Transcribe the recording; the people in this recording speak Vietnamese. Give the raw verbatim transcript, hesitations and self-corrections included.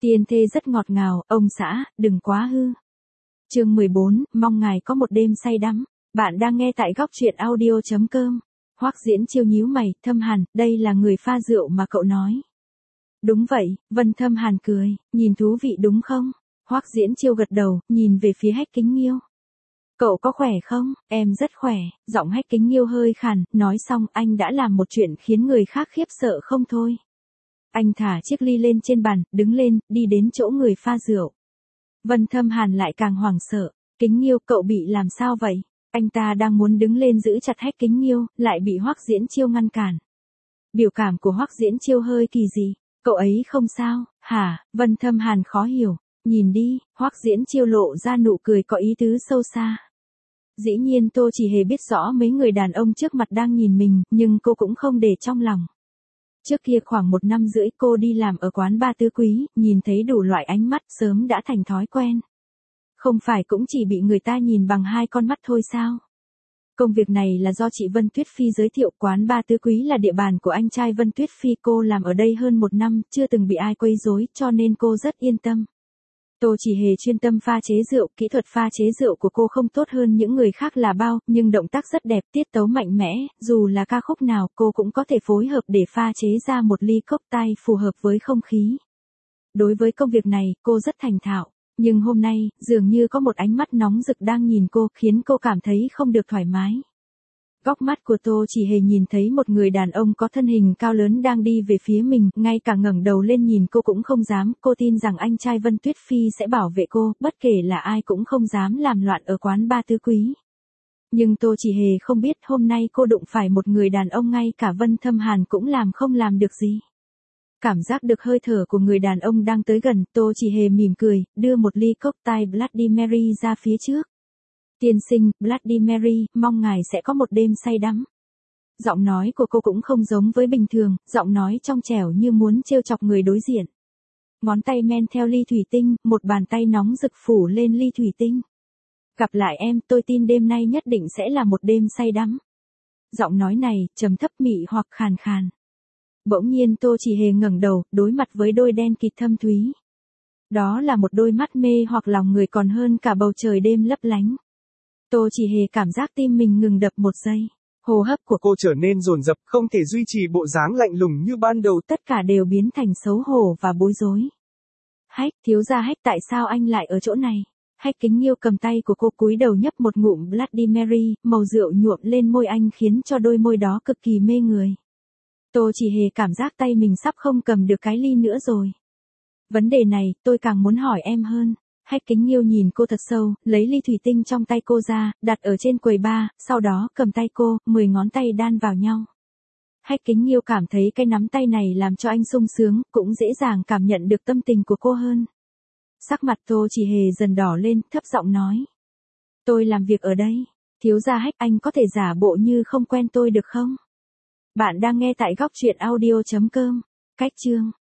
Tiên thê rất ngọt ngào, ông xã, đừng quá hư. Chương mười bốn, mong ngài có một đêm say đắm. Bạn đang nghe tại góc truyện audio chấm com. Hoắc Diễn Chiêu nhíu mày, Thâm Hàn, đây là người pha rượu mà cậu nói. Đúng vậy, Vân Thâm Hàn cười, nhìn thú vị đúng không? Hoắc Diễn Chiêu gật đầu, nhìn về phía Hách Kính Nghiêu. Cậu có khỏe không? Em rất khỏe, giọng Hách Kính Nghiêu hơi khàn, nói xong anh đã làm một chuyện khiến người khác khiếp sợ không thôi. Anh thả chiếc ly lên trên bàn, đứng lên, đi đến chỗ người pha rượu. Vân Thâm Hàn lại càng hoảng sợ, Kính Nghiêu cậu bị làm sao vậy? Anh ta đang muốn đứng lên giữ chặt Hách Kính Nghiêu, lại bị Hoắc Diễn Chiêu ngăn cản. Biểu cảm của Hoắc Diễn Chiêu hơi kỳ dị, cậu ấy không sao, hả? Vân Thâm Hàn khó hiểu, nhìn đi, Hoắc Diễn Chiêu lộ ra nụ cười có ý tứ sâu xa. Dĩ nhiên Tô Chỉ Hề biết rõ mấy người đàn ông trước mặt đang nhìn mình, nhưng cô cũng không để trong lòng. Trước kia khoảng một năm rưỡi cô đi làm ở quán ba tứ quý, nhìn thấy đủ loại ánh mắt sớm đã thành thói quen. Không phải cũng chỉ bị người ta nhìn bằng hai con mắt thôi sao? Công việc này là do chị Vân Tuyết Phi giới thiệu, quán ba tứ quý là địa bàn của anh trai Vân Tuyết Phi, cô làm ở đây hơn một năm, chưa từng bị ai quấy rối, cho nên cô rất yên tâm. Tô Chỉ Hề chuyên tâm pha chế rượu, kỹ thuật pha chế rượu của cô không tốt hơn những người khác là bao, nhưng động tác rất đẹp, tiết tấu mạnh mẽ, dù là ca khúc nào cô cũng có thể phối hợp để pha chế ra một ly cocktail phù hợp với không khí. Đối với công việc này, cô rất thành thạo, nhưng hôm nay, dường như có một ánh mắt nóng rực đang nhìn cô, khiến cô cảm thấy không được thoải mái. Góc mắt của Tô Chỉ Hề nhìn thấy một người đàn ông có thân hình cao lớn đang đi về phía mình, ngay cả ngẩng đầu lên nhìn cô cũng không dám, cô tin rằng anh trai Vân Tuyết Phi sẽ bảo vệ cô, bất kể là ai cũng không dám làm loạn ở quán ba tứ quý. Nhưng Tô Chỉ Hề không biết hôm nay cô đụng phải một người đàn ông ngay cả Vân Thâm Hàn cũng làm không làm được gì. Cảm giác được hơi thở của người đàn ông đang tới gần, Tô Chỉ Hề mỉm cười, đưa một ly cocktail Bloody Mary ra phía trước. Tiên sinh, Bloody Mary, mong ngài sẽ có một đêm say đắm. Giọng nói của cô cũng không giống với bình thường, giọng nói trong trẻo như muốn trêu chọc người đối diện. Ngón tay men theo ly thủy tinh, một bàn tay nóng rực phủ lên ly thủy tinh. Gặp lại em, tôi tin đêm nay nhất định sẽ là một đêm say đắm. Giọng nói này, trầm thấp mị hoặc khàn khàn. Bỗng nhiên Tô Chỉ Hề ngẩng đầu, đối mặt với đôi đen kịt thâm thúy. Đó là một đôi mắt mê hoặc lòng người còn hơn cả bầu trời đêm lấp lánh. Tô Chỉ Hề cảm giác tim mình ngừng đập một giây. Hô hấp của cô trở nên dồn dập, không thể duy trì bộ dáng lạnh lùng như ban đầu. Tất cả đều biến thành xấu hổ và bối rối. Hách, thiếu gia Hách, tại sao anh lại ở chỗ này? Hách Kính Nghiêu cầm tay của cô cúi đầu nhấp một ngụm Bloody Mary, màu rượu nhuộm lên môi anh khiến cho đôi môi đó cực kỳ mê người. Tô Chỉ Hề cảm giác tay mình sắp không cầm được cái ly nữa rồi. Vấn đề này, tôi càng muốn hỏi em hơn. Hách Kính Nghiêu nhìn cô thật sâu, lấy ly thủy tinh trong tay cô ra, đặt ở trên quầy bar, sau đó cầm tay cô, mười ngón tay đan vào nhau. Hách Kính Nghiêu cảm thấy cái nắm tay này làm cho anh sung sướng, cũng dễ dàng cảm nhận được tâm tình của cô hơn. Sắc mặt Tô Chỉ Hề dần đỏ lên, thấp giọng nói. Tôi làm việc ở đây, thiếu gia Hách, anh có thể giả bộ như không quen tôi được không? Bạn đang nghe tại góc truyện audio chấm com. Cách chương